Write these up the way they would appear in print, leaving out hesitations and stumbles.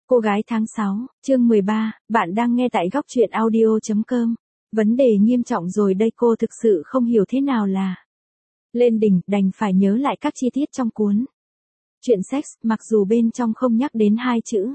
Cô gái tháng 6, chương 13, bạn đang nghe tại góc truyện audio.com. Vấn đề nghiêm trọng rồi đây, cô thực sự không hiểu thế nào là lên đỉnh, đành phải nhớ lại các chi tiết trong cuốn chuyện sex, mặc dù bên trong không nhắc đến hai chữ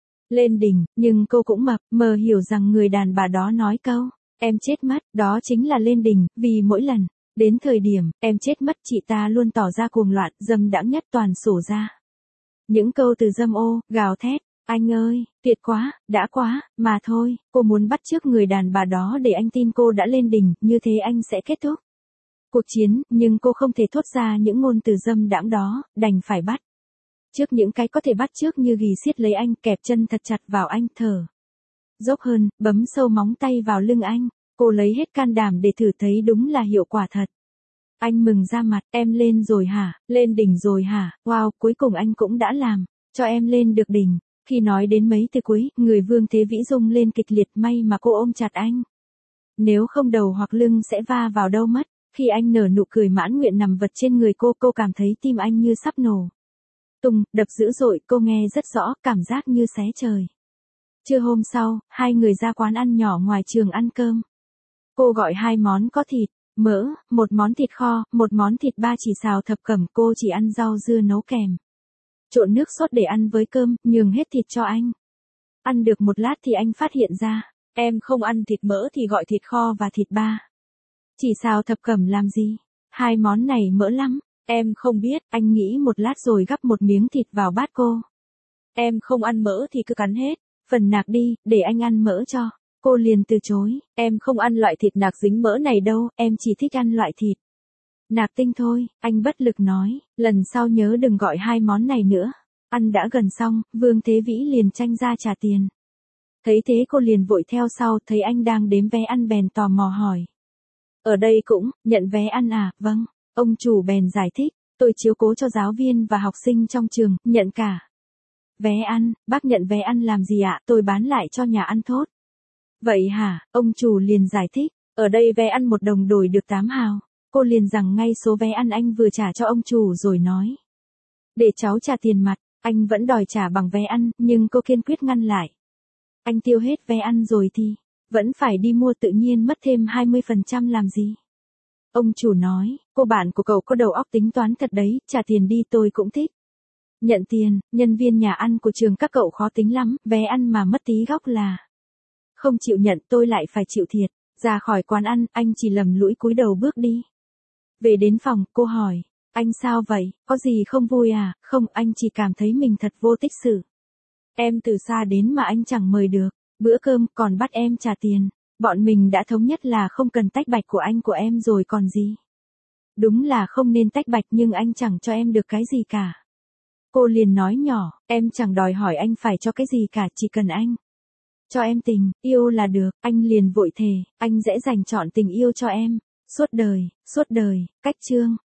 lên đỉnh, nhưng cô cũng mờ hiểu rằng người đàn bà đó nói câu em chết mất, đó chính là lên đỉnh, vì mỗi lần đến thời điểm em chết mất, chị ta luôn tỏ ra cuồng loạn, dâm đãng nhất toàn sổ ra những câu từ dâm ô, gào thét. Anh ơi, tuyệt quá, đã quá, mà thôi, cô muốn bắt chước người đàn bà đó để anh tin cô đã lên đỉnh, như thế anh sẽ kết thúc cuộc chiến, nhưng cô không thể thốt ra những ngôn từ dâm đãng đó, đành phải bắt trước những cái có thể bắt trước như ghì siết lấy anh, kẹp chân thật chặt vào anh, thở dốc hơn, bấm sâu móng tay vào lưng anh. Cô lấy hết can đảm để thử, thấy đúng là hiệu quả thật. Anh mừng ra mặt, em lên rồi hả, lên đỉnh rồi hả, wow, cuối cùng anh cũng đã làm cho em lên được đỉnh. Khi nói đến mấy từ cuối, người Vương Thế Vĩ rung lên kịch liệt, may mà cô ôm chặt anh. Nếu không đầu hoặc lưng sẽ va vào đâu mất. Khi anh nở nụ cười mãn nguyện nằm vật trên người cô cảm thấy tim anh như sắp nổ tung, đập dữ dội, cô nghe rất rõ, cảm giác như xé trời. Trưa hôm sau, hai người ra quán ăn nhỏ ngoài trường ăn cơm. Cô gọi 2 món có thịt, mỡ, 1 món thịt kho, 1 món thịt ba chỉ xào thập cẩm, cô chỉ ăn rau dưa nấu kèm. Trộn nước sốt để ăn với cơm, nhường hết thịt cho anh. Ăn được một lát thì anh phát hiện ra, em không ăn thịt mỡ thì gọi thịt kho và thịt ba chỉ xào thập cẩm làm gì? 2 món này mỡ lắm. Em không biết, anh nghĩ một lát rồi gắp một miếng thịt vào bát cô. Em không ăn mỡ thì cứ cắn hết phần nạc đi, để anh ăn mỡ cho. Cô liền từ chối, em không ăn loại thịt nạc dính mỡ này đâu, em chỉ thích ăn loại thịt nạc tinh thôi. Anh bất lực nói, lần sau nhớ đừng gọi 2 món này nữa. Ăn đã gần xong, Vương Thế Vĩ liền tranh ra trả tiền. Thấy thế cô liền vội theo sau, thấy anh đang đếm vé ăn bèn tò mò hỏi. Ở đây cũng, nhận vé ăn à? Vâng. Ông chủ bèn giải thích, tôi chiếu cố cho giáo viên và học sinh trong trường, nhận cả vé ăn. Bác nhận vé ăn làm gì ạ? Tôi bán lại cho nhà ăn thốt. Vậy hả? Ông chủ liền giải thích, ở đây vé ăn 1 đồng đổi được 8 hào. Cô liền rằng ngay số vé ăn anh vừa trả cho ông chủ rồi nói, để cháu trả tiền mặt. Anh vẫn đòi trả bằng vé ăn, nhưng cô kiên quyết ngăn lại. Anh tiêu hết vé ăn rồi thì vẫn phải đi mua, tự nhiên mất thêm 20% làm gì? Ông chủ nói, cô bạn của cậu có đầu óc tính toán thật đấy, trả tiền đi, tôi cũng thích nhận tiền. Nhân viên nhà ăn của trường các cậu khó tính lắm, vé ăn mà mất tí góc là không chịu nhận, tôi lại phải chịu thiệt. Ra khỏi quán ăn, anh chỉ lầm lũi cúi đầu bước đi. Về đến phòng, cô hỏi, anh sao vậy, có gì không vui à? Không, anh chỉ cảm thấy mình thật vô tích sự. Em từ xa đến mà anh chẳng mời được bữa cơm, còn bắt em trả tiền. Bọn mình đã thống nhất là không cần tách bạch của anh của em rồi còn gì. Đúng là không nên tách bạch, nhưng anh chẳng cho em được cái gì cả. Cô liền nói nhỏ, em chẳng đòi hỏi anh phải cho cái gì cả, chỉ cần anh cho em tình yêu là được. Anh liền vội thề, anh sẽ dành trọn tình yêu cho em suốt đời, suốt đời. Cách chương